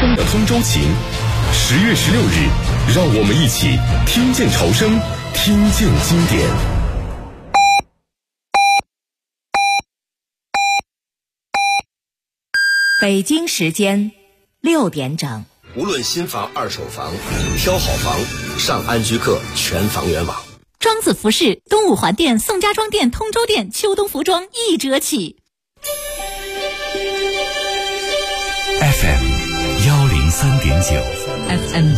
东的通州情。10月16日，让我们一起听见潮声，听见经典。 北京时间6点整。 无论新房、二手房，挑好房，上安居客全房源网。 庄子服饰东五环店、宋家庄店、通州店秋冬服装1折起。 FM 103.9 FM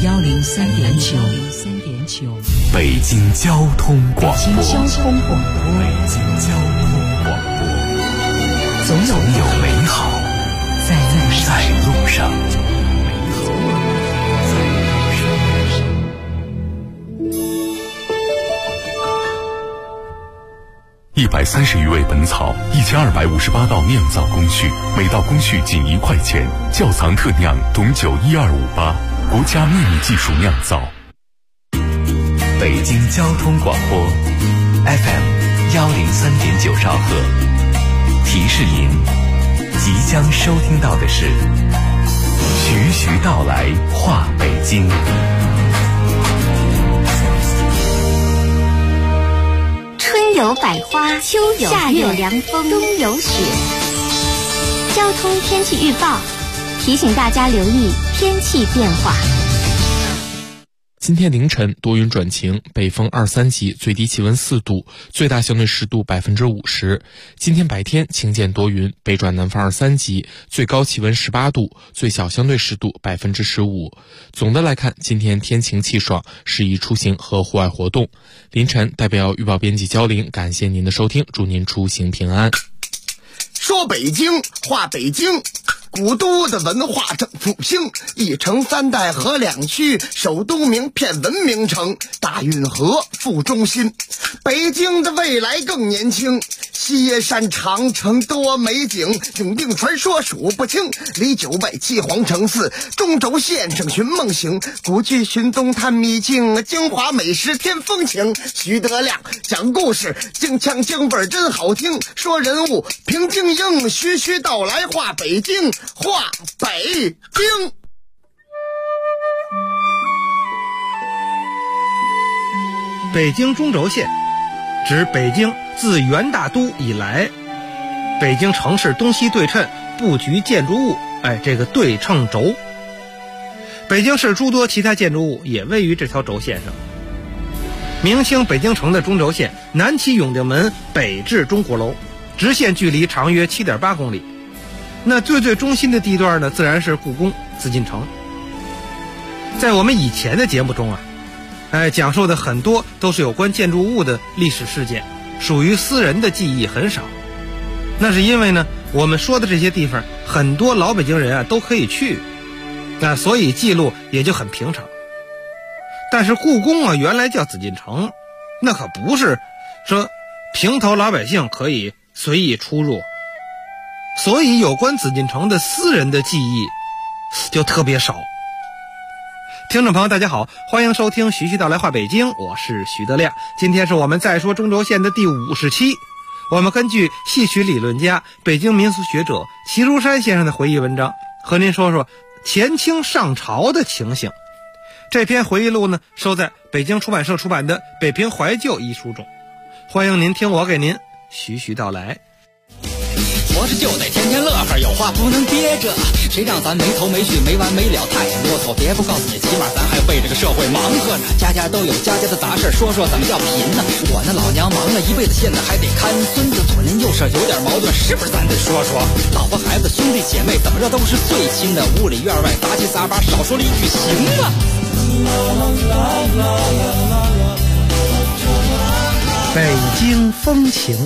103.9 北京交通广播。 北京交通广播，总有美好在路上。 130余味本草，1258道酿造工序，每道工序仅1块钱。窖藏特酿董酒12588，国家秘密技术酿造。 北京交通广播 FM 103.9兆赫，提示您即将收听到的是徐徐道来话北京。 春有百花，秋有夏有凉风，冬有雪。交通天气预报提醒大家留意天气变化。 今天凌晨多云转晴，北风2、3级，最低气温4度，最大相对湿度50%。今天白天晴间多云，北转南风2、3级，最高气温18度，最小相对湿度15%。总的来看，今天天晴气爽，适宜出行和户外活动。凌晨代表预报编辑焦玲，感谢您的收听，祝您出行平安。 说北京话北京，古都的文化正复兴，一城3代合2区，首都名片文明城，大运河副中心。北京的未来更年轻，西山长城多美景，永定传说数不清，离9外7皇城4，中轴线上寻梦行，古剧寻踪探秘境，京华美食添风情。徐德亮讲故事，京腔京味真好听，说人物评京英，徐徐道来话北京，话北京。 北京中轴线指北京自元大都以来，北京城市东西对称布局建筑物，这个对称轴。北京市诸多其他建筑物也位于这条轴线上。明清北京城的中轴线，南起永定门，北至钟鼓楼，直线距离长约7.8公里。那最中心的地段呢，自然是故宫、紫禁城。在我们以前的节目中讲述的很多都是有关建筑物的历史事件，属于私人的记忆很少。那是因为呢，我们说的这些地方，很多老北京人都可以去，所以记录也就很平常。但是故宫原来叫紫禁城，那可不是说平头老百姓可以随意出入，所以有关紫禁城的私人的记忆就特别少。听众朋友大家好，欢迎收听徐徐道来话北京，我是徐德亮。今天是我们再说中轴线的第50期，我们根据戏曲理论家、北京民俗学者齐如山先生的回忆文章，和您说说前清上朝的情形。这篇回忆录呢，收在北京出版社出版的《北平怀旧》一书中。欢迎您听我给您徐徐道来。 活着就得天天乐呵，有话不能憋着，谁让咱没头没绪没完没了太啰嗦。别不告诉你，起码咱还为这个社会忙活呢。家家都有家家的杂事，说说怎么叫贫呢？我那老娘忙了一辈子，现在还得看孙子，左邻右舍有点矛盾，是不是咱得说说？老婆孩子兄弟姐妹怎么着都是最亲的，屋里院外杂七杂八，少说了一句行啊。 北京风情。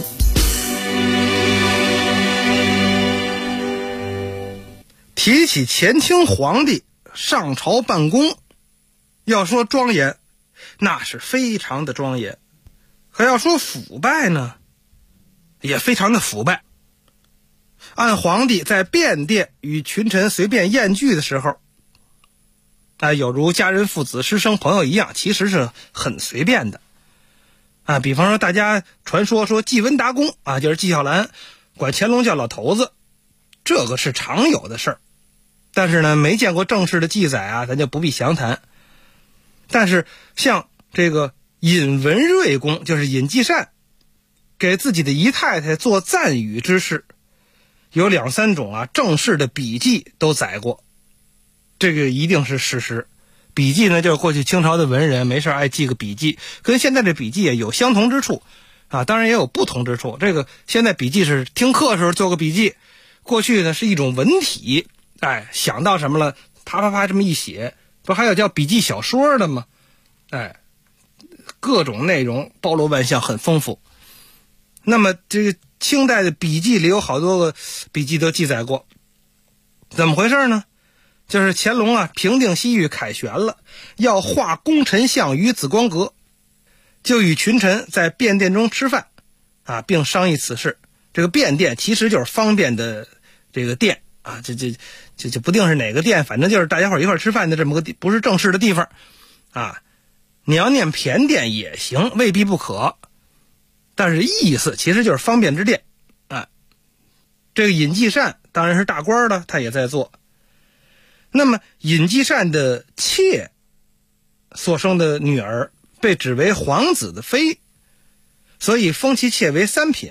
提起前清皇帝上朝办公，要说庄严，那是非常的庄严；可要说腐败呢，也非常的腐败。按皇帝在便殿与群臣随便宴聚的时候，有如家人父子师生朋友一样，其实是很随便的。比方说大家传说季文达公就是纪晓岚管乾隆叫老头子，这个是常有的事儿。 但是呢，没见过正式的记载啊，咱就不必详谈。但是像这个尹文瑞公，就是尹继善给自己的姨太太做赞语之事，有2、3种啊正式的笔记都载过，这个一定是事实。笔记呢，就是过去清朝的文人没事爱记个笔记，跟现在的笔记也有相同之处啊，当然也有不同之处。这个现在笔记是听课时候做个笔记，过去呢是一种文体，想到什么了，啪啪啪这么一写，不还有叫笔记小说的吗？各种内容包罗万象，很丰富。那么这个清代的笔记里有好多个笔记都记载过，怎么回事呢？就是乾隆啊平定西域凯旋了，要画功臣像于紫光阁，就与群臣在便殿中吃饭啊，并商议此事。这个便殿其实就是方便的这个殿啊，这不定是哪个殿，反正就是大家伙一块吃饭的这么个不是正式的地方啊。你要念偏殿也行，未必不可，但是意思其实就是方便之殿啊。这个尹继善当然是大官了，他也在做。那么尹继善的妾所生的女儿被指为皇子的妃，所以封其妾为3品。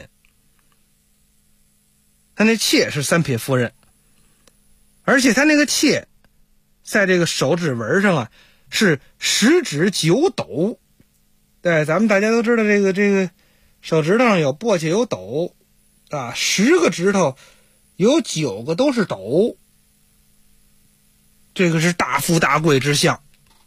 他那妾是3品夫人，而且他那个妾在这个手指纹上啊是10指9斗。对，咱们大家都知道这个手指头上有簸箕有斗啊，10个指头有9个都是斗，这个是大富大贵之相。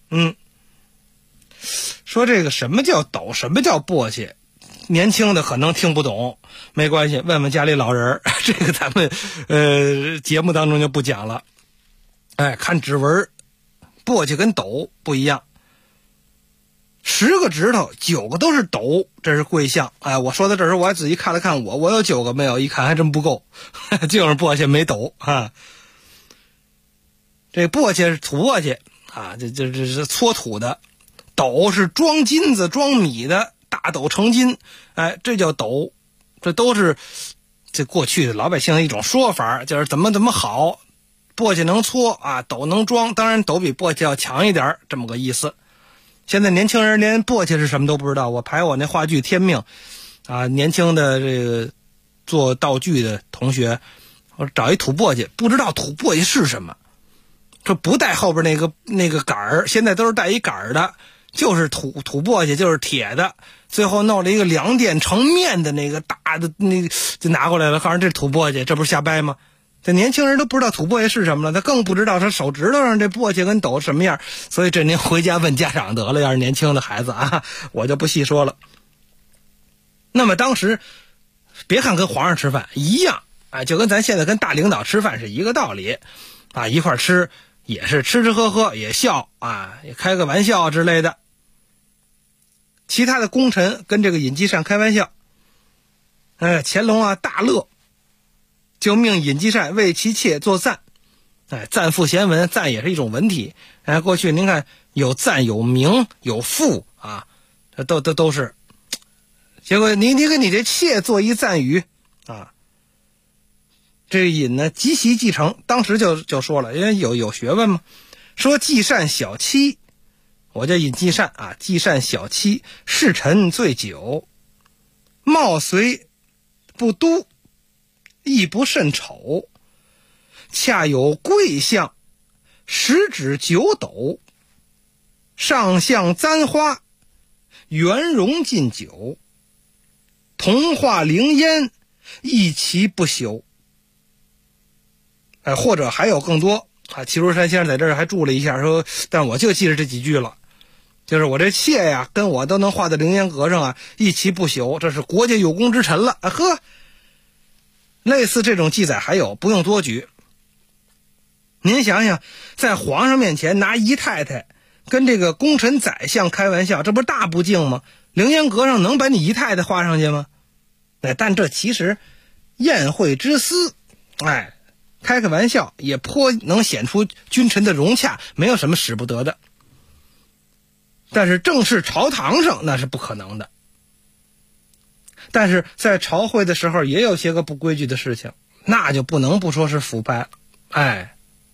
说这个什么叫斗，什么叫簸箕，年轻的可能听不懂，没关系，问问家里老人，这个咱们节目当中就不讲了。看指纹，簸箕跟斗不一样，10个指头9个都是斗，这是贵相。我说到这儿，我还仔细看了看我有9个没有，一看还真不够，就是簸箕没斗啊。这簸箕是土簸箕啊，这是搓土的，斗是装金子装米的，大斗成金，这叫斗。这都是这过去的老百姓的一种说法，就是怎么好，簸箕能搓啊，斗能装，当然斗比簸箕要强一点，这么个意思。现在年轻人连簸箕是什么都不知道。我排我那话剧《天命》啊，年轻的这个做道具的同学，我找一土簸箕，不知道土簸箕是什么。这不带后边那个杆儿，现在都是带一杆儿的，就是土簸箕，就是铁的，最后弄了一个2电成面的那个大的那个就拿过来了，告诉这土簸箕，这不是瞎掰吗？这年轻人都不知道土簸箕是什么了，他更不知道他手指头上这簸箕跟斗什么样，所以这您回家问家长得了，要是年轻的孩子啊，我就不细说了。那么当时别看跟皇上吃饭一样就跟咱现在跟大领导吃饭是一个道理啊，一块吃也是吃喝喝，也笑啊，也开个玩笑之类的。其他的功臣跟这个尹继善开玩笑，乾隆啊大乐，就命尹继善为其妾作赞。赞赋贤文，赞也是一种文体。过去您看有赞有名有赋啊，都是。结果你给你这妾做一赞语啊，这个尹呢即席继承，当时就说了，因为有学问嘛，说继善小妻，我叫尹继善啊，继善小妻，侍臣醉酒，貌虽不都，亦不甚丑，恰有贵相，10指9斗，上相簪花，圆容近酒，铜化灵烟，一其不朽。或者还有更多啊，齐如山先生在这儿还注了一下，说，但我就记着这几句了，就是我这妾呀，跟我都能画在凌烟阁上啊，一其不朽，这是国家有功之臣了啊！呵，类似这种记载还有，不用多举。您想想，在皇上面前拿姨太太跟这个功臣宰相开玩笑，这不是大不敬吗？凌烟阁上能把你姨太太画上去吗？但这其实宴会之私，开个玩笑也颇能显出君臣的融洽，没有什么使不得的。但是正式朝堂上那是不可能的。但是在朝会的时候也有些个不规矩的事情，那就不能不说是腐败了。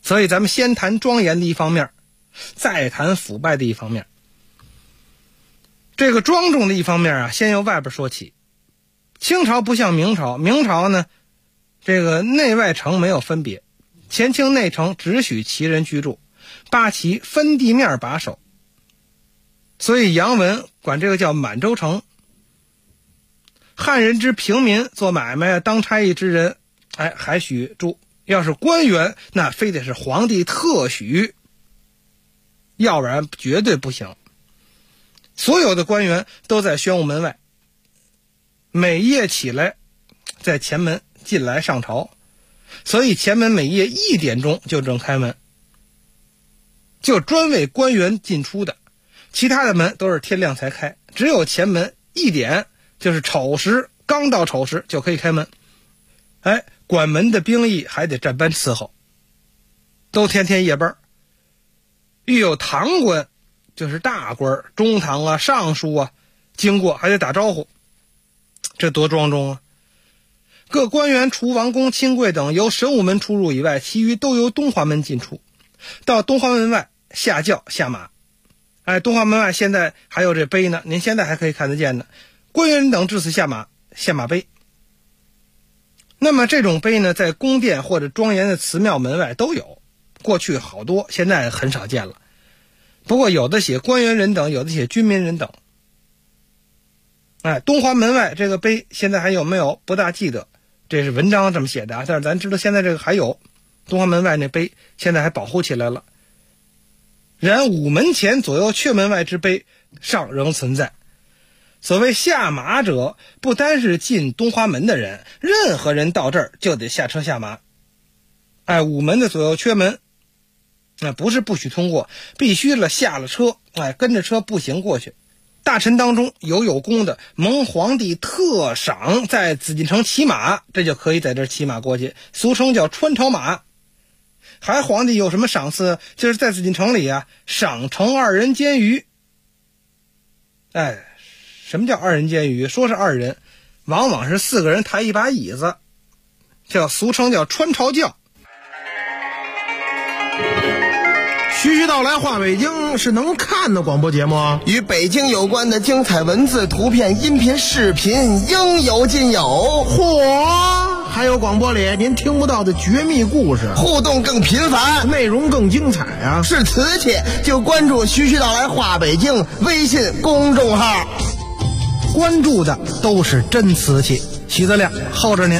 所以咱们先谈庄严的一方面，再谈腐败的一方面。这个庄重的一方面啊，先由外边说起。清朝不像明朝，明朝呢，这个内外城没有分别，前清内城只许旗人居住，八旗分地面把守，所以杨文管这个叫满洲城。汉人之平民做买卖当差役之人，还许住，要是官员那非得是皇帝特许，要不然绝对不行。所有的官员都在宣武门外，每夜起来在前门进来上朝，所以前门每夜1点钟就正开门，就专为官员进出的，其他的门都是天亮才开，只有前门1点就是丑时，刚到丑时就可以开门。管门的兵役还得站班伺候，都天天夜班。遇有堂官，就是大官，中堂啊、尚书啊，经过还得打招呼，这多庄重啊！各官员除王公、亲贵等由神武门出入以外，其余都由东华门进出。到东华门外下轿下马。东华门外现在还有这碑呢，您现在还可以看得见呢。官员等至此下马碑。那么这种碑呢，在宫殿或者庄严的祠庙门外都有，过去好多，现在很少见了。不过有的写官员人等，有的写军民人等。东华门外这个碑现在还有没有不大记得，这是文章这么写的，但是咱知道现在这个还有，东华门外那碑现在还保护起来了。然午门前左右阙门外之碑尚仍存在。所谓下马者，不单是进东华门的人，任何人到这儿就得下车下马。午门的左右阙门，不是不许通过，必须下了车，跟着车步行过去。大臣当中有功的，蒙皇帝特赏在紫禁城骑马，这就可以在这儿骑马过去，俗称叫穿朝马。还皇帝有什么赏赐？就是在紫禁城里赏惩2人监狱。什么叫2人监狱？说是2人，往往是4个人抬一把椅子，俗称叫穿朝轿。 徐徐道来话北京是能看的广播节目， 与北京有关的精彩文字、图片、音频、视频应有尽有。 嚯！还有广播里您听不到的绝密故事， 互动更频繁， 内容更精彩啊！ 是瓷器就关注徐徐道来话北京微信公众号， 关注的都是真瓷器。徐德亮候着您。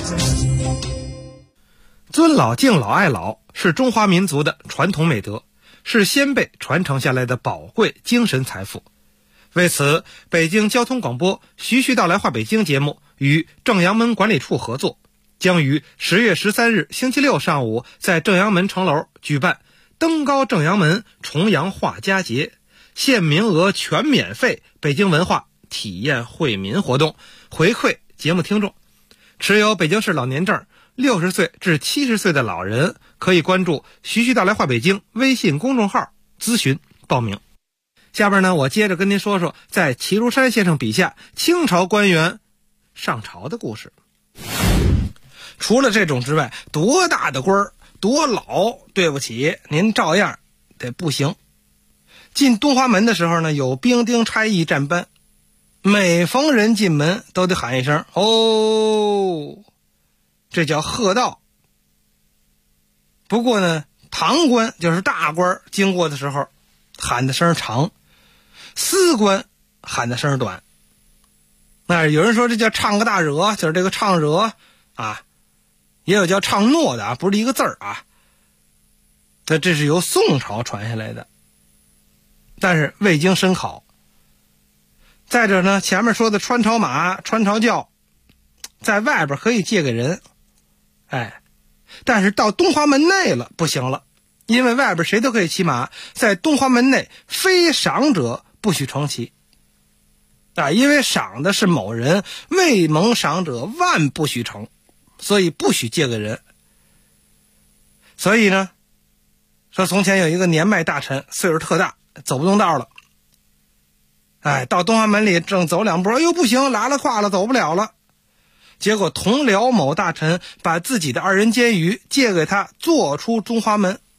尊老敬老爱老是中华民族的传统美德，是先辈传承下来的宝贵精神财富。为此，北京交通广播徐徐道来话北京节目与正阳门管理处合作，将于10月13日星期六上午在正阳门城楼举办登高正阳门重阳画家节，限名额全免费北京文化体验惠民活动，回馈节目听众。持有北京市老年证60岁至70岁的老人可以关注徐徐道来话北京微信公众号咨询报名。下边呢，我接着跟您说说在齐如山先生笔下清朝官员上朝的故事。除了这种之外，多大的官儿多老，对不起，您照样得步行。进东华门的时候呢，有兵丁差役站班，每逢人进门都得喊一声哦，这叫喝道。不过呢，堂官就是大官经过的时候喊的声长，司官喊的声短。有人说这叫唱个大惹，就是这个唱惹也有叫唱诺的不是一个字儿这是由宋朝传下来的，但是未经深考。再者呢，前面说的穿朝马、穿朝轿在外边可以借给人，但是到东华门内了不行了，因为外边谁都可以骑马，在东华门内非赏者不许乘骑因为赏的是某人，未蒙赏者万不许乘，所以不许借给人。所以呢，说从前有一个年迈大臣，岁数特大，走不动道了，到东华门里正走2步，哎呦不行，拉了胯了，走不了了。结果同僚某大臣把自己的2人监鱼借给他，坐出中华门，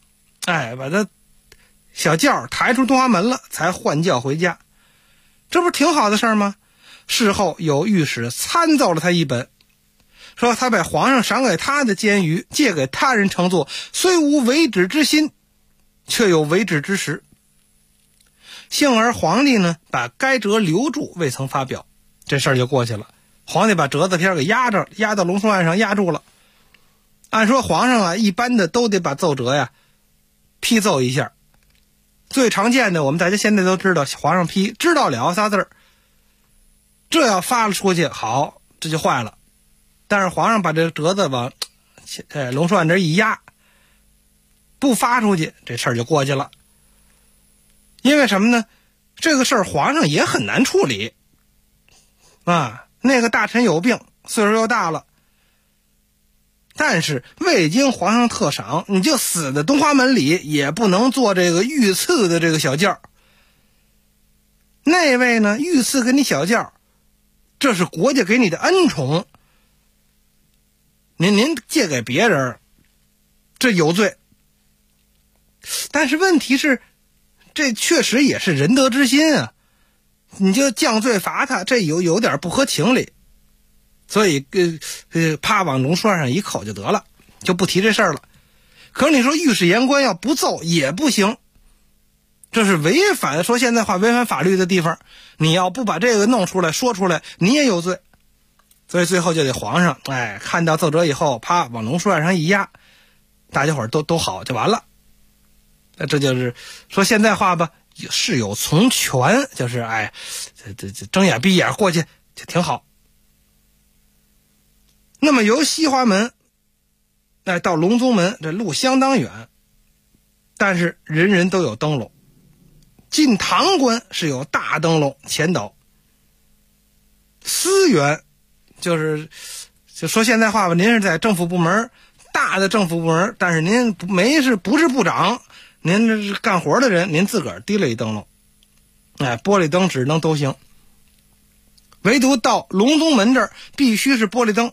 把他小轿抬出东华门了，才换轿回家。这不是挺好的事儿吗？事后有御史参奏了他一本，说他把皇上赏给他的监鱼借给他人乘坐，虽无为止之心，却有为止之实。幸而皇帝呢，把该折留住，未曾发表，这事儿就过去了。皇帝把折子片给压到龙书案上压住了。按说皇上啊，一般的都得把奏折呀批奏一下。最常见的，我们大家现在都知道，皇上批知道了仨字儿，这要发了出去，好，这就坏了。但是皇上把这折子往龙书案这一压，不发出去，这事儿就过去了。因为什么呢？这个事儿皇上也很难处理啊。那个大臣有病，岁数又大了，但是未经皇上特赏，你就死在东华门里，也不能做这个御赐的这个小轿。那位呢，御赐给你小轿，这是国家给你的恩宠，您借给别人，这有罪。但是问题是，这确实也是仁德之心啊，你就降罪罚他，这有点不合情理。所以啪往龙书案上一扣就得了，就不提这事儿了。可是你说御史言官要不奏也不行，这是违反，说现在话违反法律的地方，你要不把这个弄出来说出来，你也有罪。所以最后就得皇上看到奏折以后，啪往龙书案上一压，大家伙儿都好就完了。这就是说现在话吧，事有从权，就是这睁眼闭眼过去就挺好。那么由西华门到隆宗门，这路相当远，但是人人都有灯笼。进堂关是有大灯笼前导，司员就说现在话吧，您是在政府部门，大的政府部门，但是您不是部长，您这是干活的人，您自个儿提了一灯笼，玻璃灯、纸灯都行，唯独到隆宗门这儿必须是玻璃灯。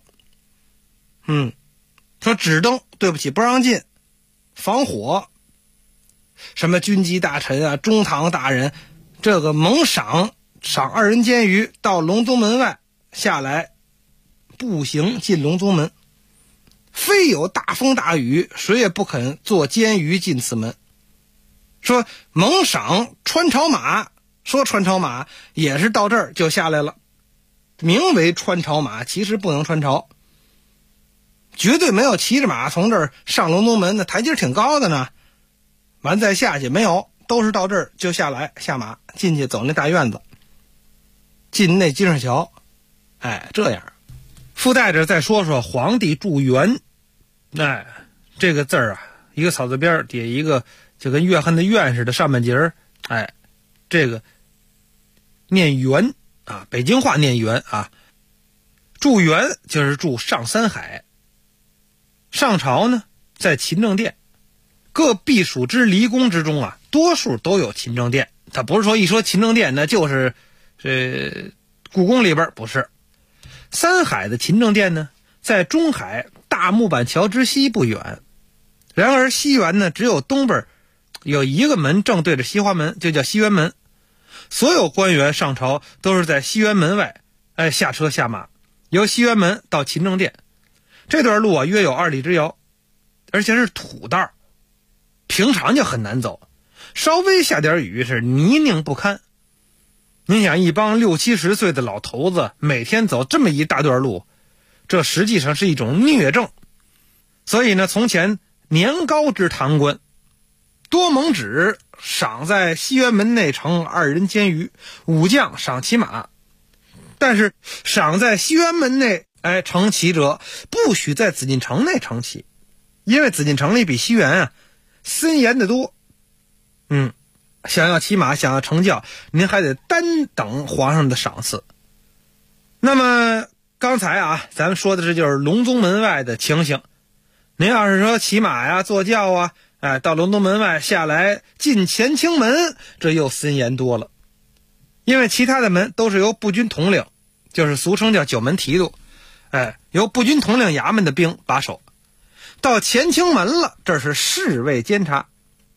说纸灯对不起不让进，防火。什么军机大臣啊、中堂大人，这个蒙赏2人监鱼到隆宗门外下来，步行进隆宗门，非有大风大雨，谁也不肯坐监鱼进此门。说蒙赏穿朝马，说穿朝马也是到这儿就下来了，名为穿朝马，其实不能穿朝，绝对没有骑着马从这儿上隆宗门，那台阶挺高的呢，完再下去没有，都是到这儿就下来，下马进去，走那大院子，进那金上桥，这样。附带着再说说皇帝祝元，这个字儿啊，一个草字边底下一个就跟怨恨的怨似的，上半截儿，这个念元啊，北京话念元啊。祝元就是祝上三海。上朝呢，在勤政殿，各避暑之离宫之中啊，多数都有勤政殿。他不是说一说勤政殿那就是故宫里边，不是。三海的勤政殿呢，在中海大木板桥之西不远。然而西园呢，只有东边有一个门正对着西华门，就叫西园门。所有官员上朝都是在西园门外下车下马，由西园门到勤政殿。这段路啊，约有2里之遥，而且是土道，平常就很难走，稍微下点雨是泥泞不堪。您想，一帮60、70岁的老头子每天走这么一大段路，这实际上是一种疟症。所以呢，从前年高之堂官多蒙旨赏在西园门内乘2人监鱼，武将赏骑马，但是赏在西园门内乘骑者不许在紫禁城内乘骑，因为紫禁城里比西园啊森严得多。想要骑马，想要乘轿，您还得单等皇上的赏赐。那么刚才啊，咱们说的这就是隆宗门外的情形。您要是说骑马呀、坐轿啊，到隆宗门外下来进乾清门，这又森严多了。因为其他的门都是由步军统领，就是俗称叫9门提督，由步军统领衙门的兵把守。到乾清门了，这是侍卫监察，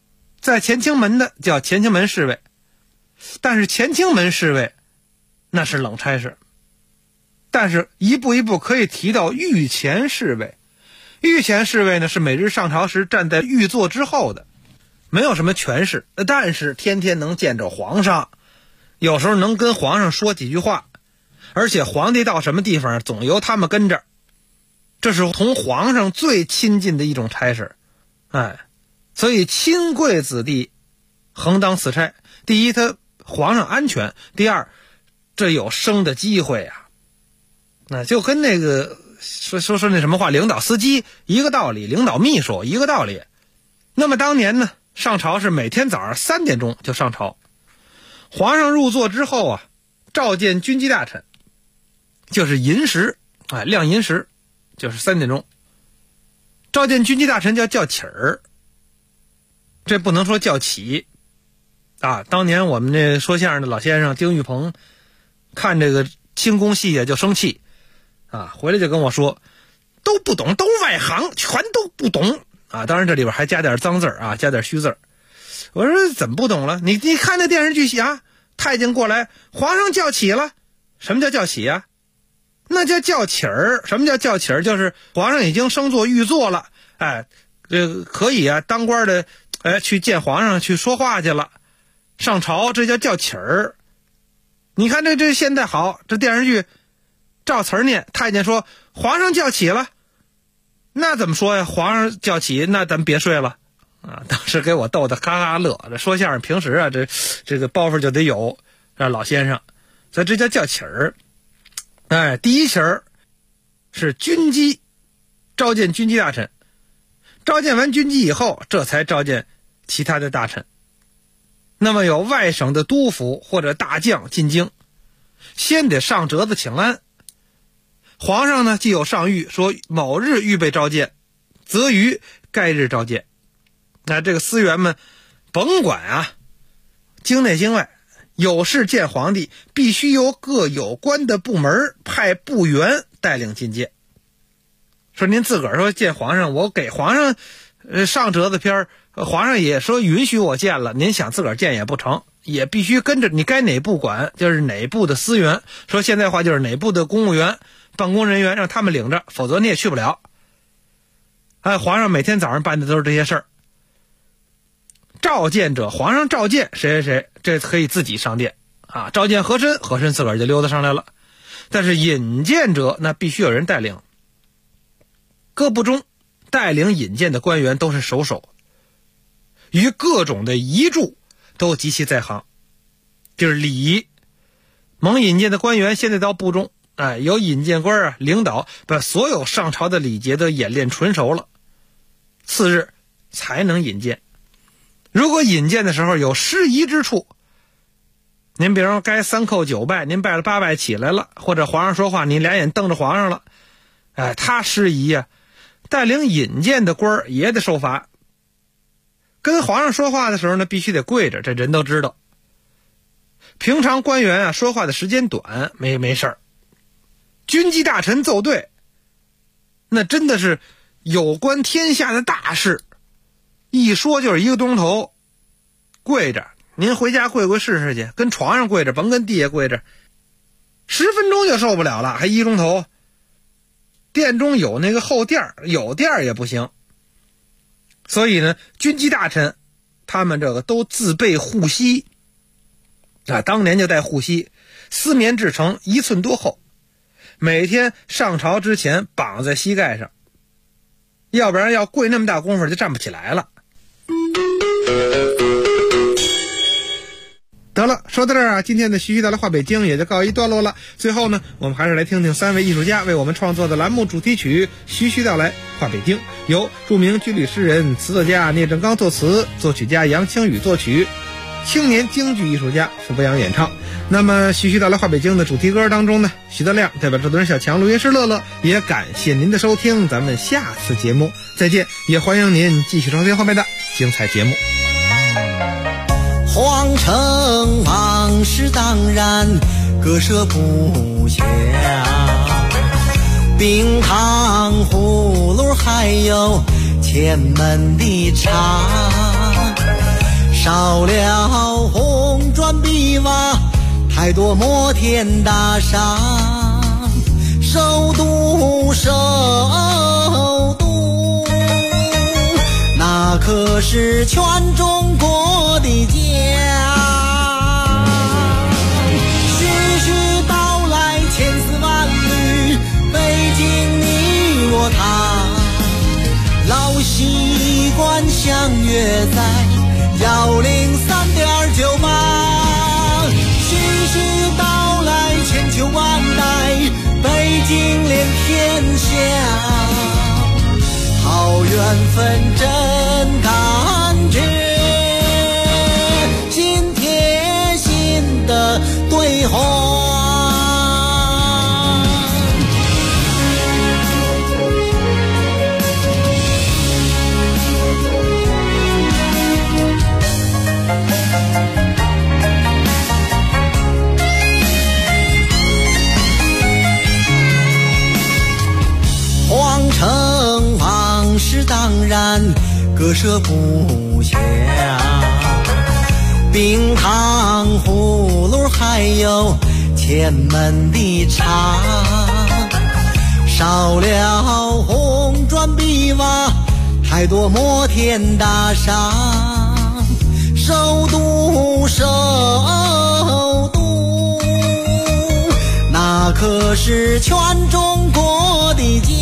在乾清门的叫乾清门侍卫，但是乾清门侍卫那是冷差事。但是一步一步可以提到御前侍卫。御前侍卫呢，是每日上朝时站在御座之后的，没有什么权势，但是天天能见着皇上，有时候能跟皇上说几句话，而且皇帝到什么地方总由他们跟着，这是同皇上最亲近的一种差事。所以亲贵子弟横当此差，第一他皇上安全，第二这有升的机会啊。那就跟那个说那什么话，领导司机一个道理，领导秘书一个道理。那么当年呢，上朝是每天早上3点钟就上朝，皇上入座之后啊，召见军机大臣，就是寅时，亮寅时就是3点钟。召见军机大臣叫起儿，这不能说叫起啊。当年我们这说相声的老先生丁玉鹏看这个清宫戏就生气啊，回来就跟我说，都不懂，都外行，全都不懂啊。当然这里边还加点脏字啊，加点虚字。我说怎么不懂了？你看那电视剧啊，太监过来，皇上叫起了。什么叫叫起啊？那叫起儿。什么叫叫起儿？就是皇上已经升座御座了，可以啊，当官的去见皇上去说话去了，上朝，这叫起儿。你看这现在好，这电视剧照词儿念，太监说皇上叫起了，那怎么说呀？皇上叫起，那咱别睡了啊！当时给我逗得哈哈乐。这说相声平时啊，这个包袱就得有，老先生，所以这叫起儿。第一起儿是军机，召见军机大臣，召见完军机以后，这才召见其他的大臣。那么有外省的督府或者大将进京，先得上折子请安。皇上呢，既有上谕说某日预备召见，则于该日召见。那这个司员们甭管啊，京内京外有事见皇帝，必须由各有关的部门派部员带领觐见。说您自个儿说见皇上，我给皇上上折子篇，皇上也说允许我见了，您想自个儿见也不成，也必须跟着你该哪部管，就是哪部的司员，说现在话就是哪部的公务员办公人员，让他们领着，否则你也去不了。皇上每天早上办的都是这些事儿。召见者，皇上召见谁谁谁，这可以自己上殿啊。召见和珅，和珅自个儿就溜达上来了。但是引荐者，那必须有人带领。各部中带领引荐的官员都是首手，于各种的仪助都极其在行，就是礼仪。蒙引荐的官员现在到部中，由引荐官领导把所有上朝的礼节都演练纯熟了，次日才能引荐。如果引荐的时候有失仪之处，您比如说该3叩9拜，您拜了8拜起来了，或者皇上说话您俩眼瞪着皇上了，他失仪啊，带领引荐的官也得受罚。跟皇上说话的时候呢，必须得跪着，这人都知道。平常官员说话的时间短，没事儿。军机大臣奏对，那真的是有关天下的大事，一说就是1个钟头，跪着。您回家跪试试去，跟床上跪着，甭跟地下跪着，10分钟就受不了了，还1钟头。殿中有那个后殿，有殿也不行。所以呢，军机大臣他们这个都自备护膝当年就带护膝，丝棉制成1寸多厚，每天上朝之前绑在膝盖上，要不然要跪那么大功夫就站不起来了。得了，说到这儿今天的徐徐道来话北京也就告一段落了。最后呢，我们还是来听听3位艺术家为我们创作的栏目主题曲《徐徐道来话北京》，由著名军旅诗人、词作家聂政刚作词，作曲家杨清宇作曲，青年京剧艺术家傅博洋演唱。那么徐徐道来话北京的主题歌当中呢，徐德亮代表制作人小强、录音师乐乐，也感谢您的收听，咱们下次节目再见，也欢迎您继续收听后面的精彩节目。 皇城往事当然割舍不下，冰糖葫芦还有前门的茶， 少了红砖碧瓦，太多摩天大厦。首都首都，那可是全中国的家。徐徐道来千丝万缕，北京你我他，老习惯相约在103.98。徐徐道来千秋万代，北京连天下，好缘分真感觉，心贴心的对话。皇城往事当然割舍不下，冰糖葫芦还有前门的茶，少了红砖碧瓦，太多摩天大厦。首都首都，那可是全中国的家。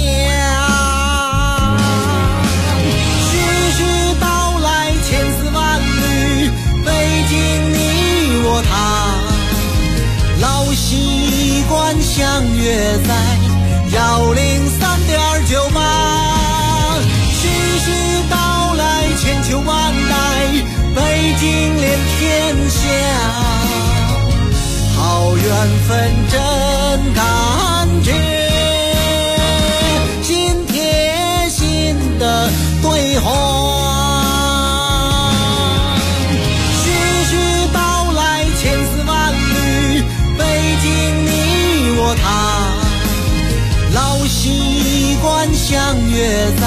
徐徐道来千丝万缕，北京你我他，老习惯相约在103.98。徐徐道来千秋万代，北京连天下，好缘分真感觉，心贴心的对话。徐徐道来千丝万缕，北京你我他，老习惯相约在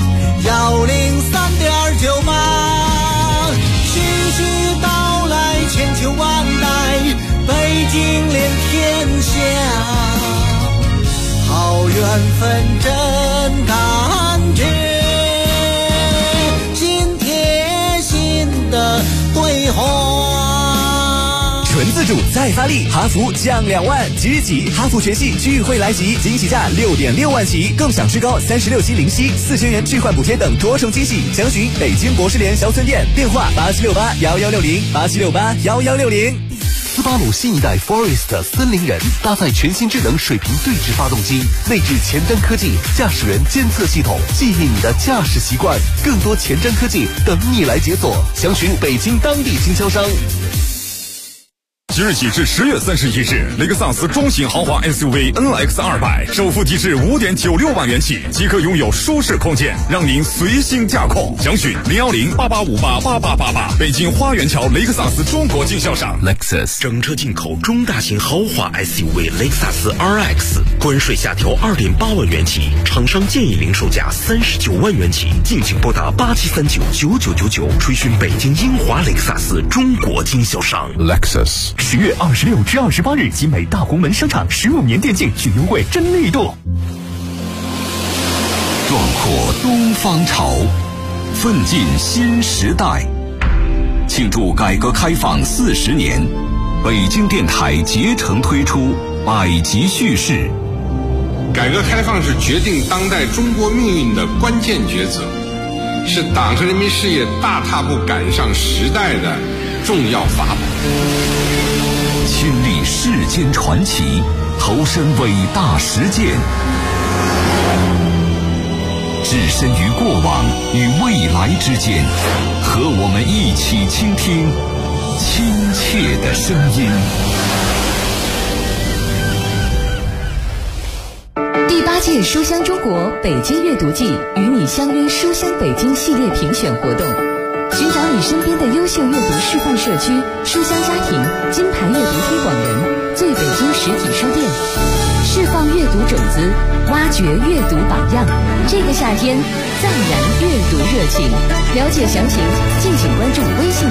103.98。徐徐道来千秋万代，北京连天下，好缘分真感觉，心贴心的对话。 纯自主再发力，哈弗降2万，即日起哈弗全系聚会来袭，惊喜价6.6万起，更享至高36期零息，4000元置换补贴等多重惊喜。详询北京博士联小村店，电话87681160，87681160。 斯巴鲁新一代 Forest 森林人搭载全新智能水平对置发动机，内置前瞻科技驾驶员监测系统，记忆你的驾驶习惯，更多前瞻科技等你来解锁。详询北京当地经销商。 即日起至10月31日，雷克萨斯中型豪华 SUV NX 200首付低至5.96万元起，即可拥有舒适空间，让您随心驾控。详询01088588888，北京花园桥雷克萨斯中国经销商。 Lexus 整车进口中大型豪华 SUV 雷克萨斯 RX， 关税下调2.8万元起，厂商建议零售价39万元起，敬请拨打87399999，垂询北京英华雷克萨斯中国经销商。 Lexus。 10月26至28日，集美大红门商场15年电竞巨优惠真力度。 壮阔东方潮，奋进新时代。庆祝改革开放40年，北京电台竭诚推出百集叙事。 改革开放是决定当代中国命运的关键抉择，是党和人民事业大踏步赶上时代的重要法宝。 亲历世间传奇，投身伟大实践，置身于过往与未来之间，和我们一起倾听亲切的声音。 第8届书香中国北京阅读季与你相约书香北京系列评选活动，寻找你身边的优秀阅读示范社区、书香家庭、金牌阅读推广人、最北京实体书店，释放阅读种子，挖掘阅读榜样。这个夏天，暂燃阅读热情。了解详情，敬请关注微信